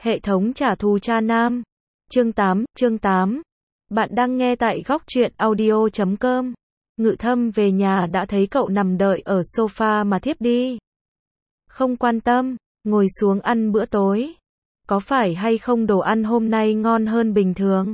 Hệ thống trả thù cha nam. Chương 8. Bạn đang nghe tại góc truyện audio.com. Ngự Thâm về nhà đã thấy cậu nằm đợi ở sofa mà thiếp đi. Không quan tâm, ngồi xuống ăn bữa tối. Có phải hay không đồ ăn hôm nay ngon hơn bình thường?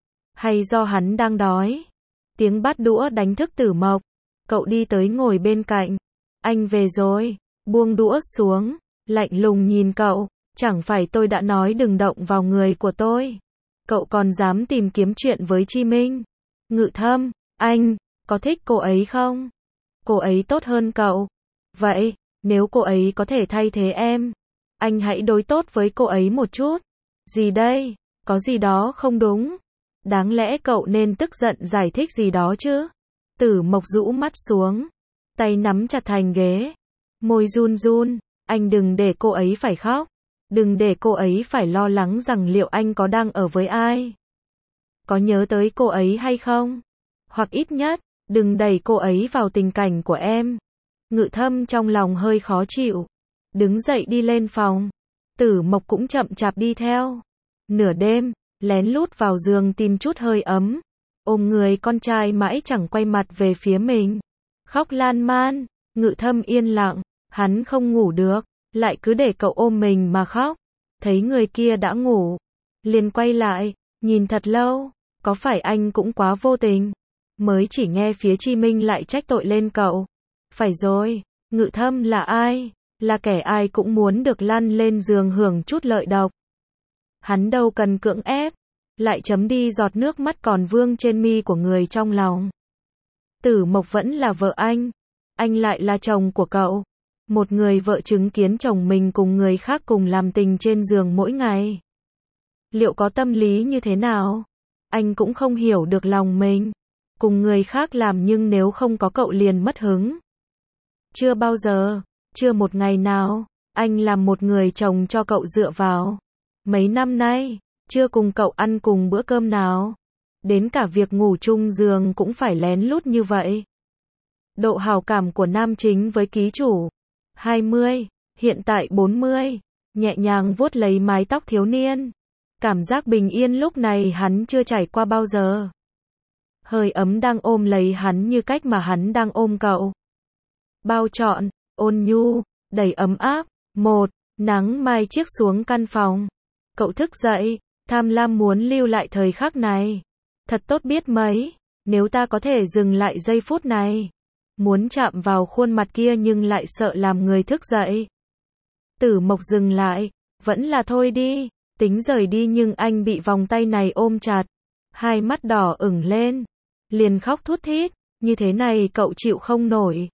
Hay do hắn đang đói? Tiếng bát đũa đánh thức Tử Mộc. Cậu đi tới ngồi bên cạnh. Anh về rồi, buông đũa xuống, lạnh lùng nhìn cậu. Chẳng phải tôi đã nói đừng động vào người của tôi. Cậu còn dám tìm kiếm chuyện với Chi Minh. Ngự Thâm, anh, có thích cô ấy không? Cô ấy tốt hơn cậu. Vậy, nếu cô ấy có thể thay thế em, anh hãy đối tốt với cô ấy một chút. Gì đây? Có gì đó không đúng. Đáng lẽ cậu nên tức giận giải thích gì đó chứ. Tử Mộc rũ mắt xuống, tay nắm chặt thành ghế, môi run run. Anh đừng để cô ấy phải khóc. Đừng để cô ấy phải lo lắng rằng liệu anh có đang ở với ai. Có nhớ tới cô ấy hay không? Hoặc ít nhất, đừng đẩy cô ấy vào tình cảnh của em. Ngự Thâm trong lòng hơi khó chịu. Đứng dậy đi lên phòng. Tử Mộc cũng chậm chạp đi theo. Nửa đêm, lén lút vào giường tìm chút hơi ấm. Ôm người con trai mãi chẳng quay mặt về phía mình. Khóc lan man. Ngự Thâm yên lặng. Hắn không ngủ được. Lại cứ để cậu ôm mình mà khóc. Thấy người kia đã ngủ, liền quay lại, nhìn thật lâu. Có phải anh cũng quá vô tình? Mới chỉ nghe phía Chi Minh lại trách tội lên cậu. Phải rồi, Ngự Thâm là ai? Là kẻ ai cũng muốn được lăn lên giường hưởng chút lợi độc. Hắn đâu cần cưỡng ép. Lại chấm đi giọt nước mắt còn vương trên mi của người trong lòng. Tử Mộc vẫn là vợ anh lại là chồng của cậu. Một người vợ chứng kiến chồng mình cùng người khác cùng làm tình trên giường mỗi ngày. Liệu có tâm lý như thế nào? Anh cũng không hiểu được lòng mình. Cùng người khác làm nhưng nếu không có cậu liền mất hứng. Chưa bao giờ, chưa một ngày nào, anh làm một người chồng cho cậu dựa vào. Mấy năm nay, chưa cùng cậu ăn cùng bữa cơm nào. Đến cả việc ngủ chung giường cũng phải lén lút như vậy. Độ hào cảm của nam chính với ký chủ 20, hiện tại 40, nhẹ nhàng vuốt lấy mái tóc thiếu niên. Cảm giác bình yên lúc này hắn chưa trải qua bao giờ. Hơi ấm đang ôm lấy hắn như cách mà hắn đang ôm cậu. Bao trọn, ôn nhu, đầy ấm áp. Nắng mai chiếc xuống căn phòng. Cậu thức dậy, tham lam muốn lưu lại thời khắc này. Thật tốt biết mấy, nếu ta có thể dừng lại giây phút này. Muốn chạm vào khuôn mặt kia nhưng lại sợ làm người thức dậy. Tử Mộc dừng lại, vẫn là thôi đi, tính rời đi nhưng anh bị vòng tay này ôm chặt. Hai mắt đỏ ửng lên, liền khóc thút thít, như thế này cậu chịu không nổi.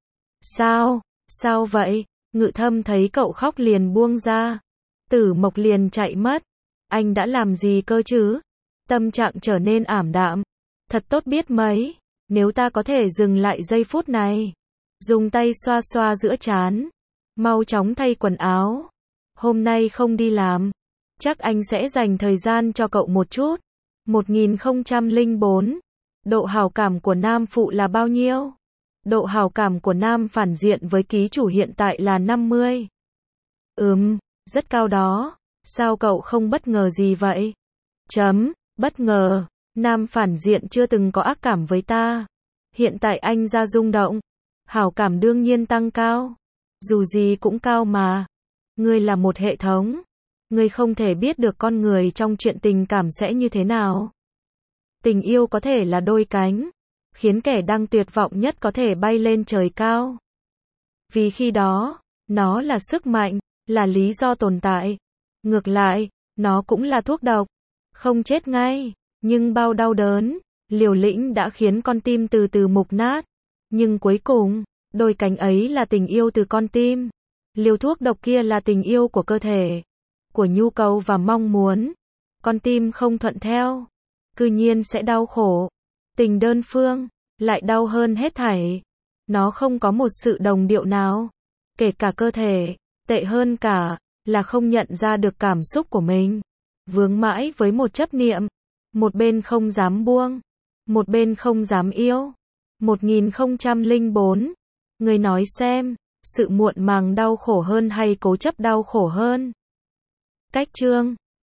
Sao vậy? Ngự Thâm thấy cậu khóc liền buông ra. Tử Mộc liền chạy mất. Anh đã làm gì cơ chứ? Tâm trạng trở nên ảm đạm. Thật tốt biết mấy. Nếu ta có thể dừng lại giây phút này. Dùng tay xoa xoa giữa trán. Mau chóng thay quần áo. Hôm nay không đi làm. Chắc anh sẽ dành thời gian cho cậu một chút. 1004. Độ hào cảm của nam phụ là bao nhiêu? Độ hào cảm của nam phản diện với ký chủ hiện tại là 50. Rất cao đó. Sao cậu không bất ngờ gì vậy? Bất ngờ. Nam phản diện chưa từng có ác cảm với ta. Hiện tại anh ra rung động. Hảo cảm đương nhiên tăng cao. Dù gì cũng cao mà. Ngươi là một hệ thống. Ngươi không thể biết được con người trong chuyện tình cảm sẽ như thế nào. Tình yêu có thể là đôi cánh. Khiến kẻ đang tuyệt vọng nhất có thể bay lên trời cao. Vì khi đó, nó là sức mạnh, là lý do tồn tại. Ngược lại, nó cũng là thuốc độc. Không chết ngay. Nhưng bao đau đớn, liều lĩnh đã khiến con tim từ từ mục nát. Nhưng cuối cùng, đôi cánh ấy là tình yêu từ con tim. Liều thuốc độc kia là tình yêu của cơ thể, của nhu cầu và mong muốn. Con tim không thuận theo, cư nhiên sẽ đau khổ. Tình đơn phương, lại đau hơn hết thảy. Nó không có một sự đồng điệu nào. Kể cả cơ thể, tệ hơn cả, là không nhận ra được cảm xúc của mình. Vướng mãi với một chấp niệm. Một bên không dám buông, một bên không dám yêu. 1004. Người nói xem, sự muộn màng đau khổ hơn hay cố chấp đau khổ hơn? Cách chương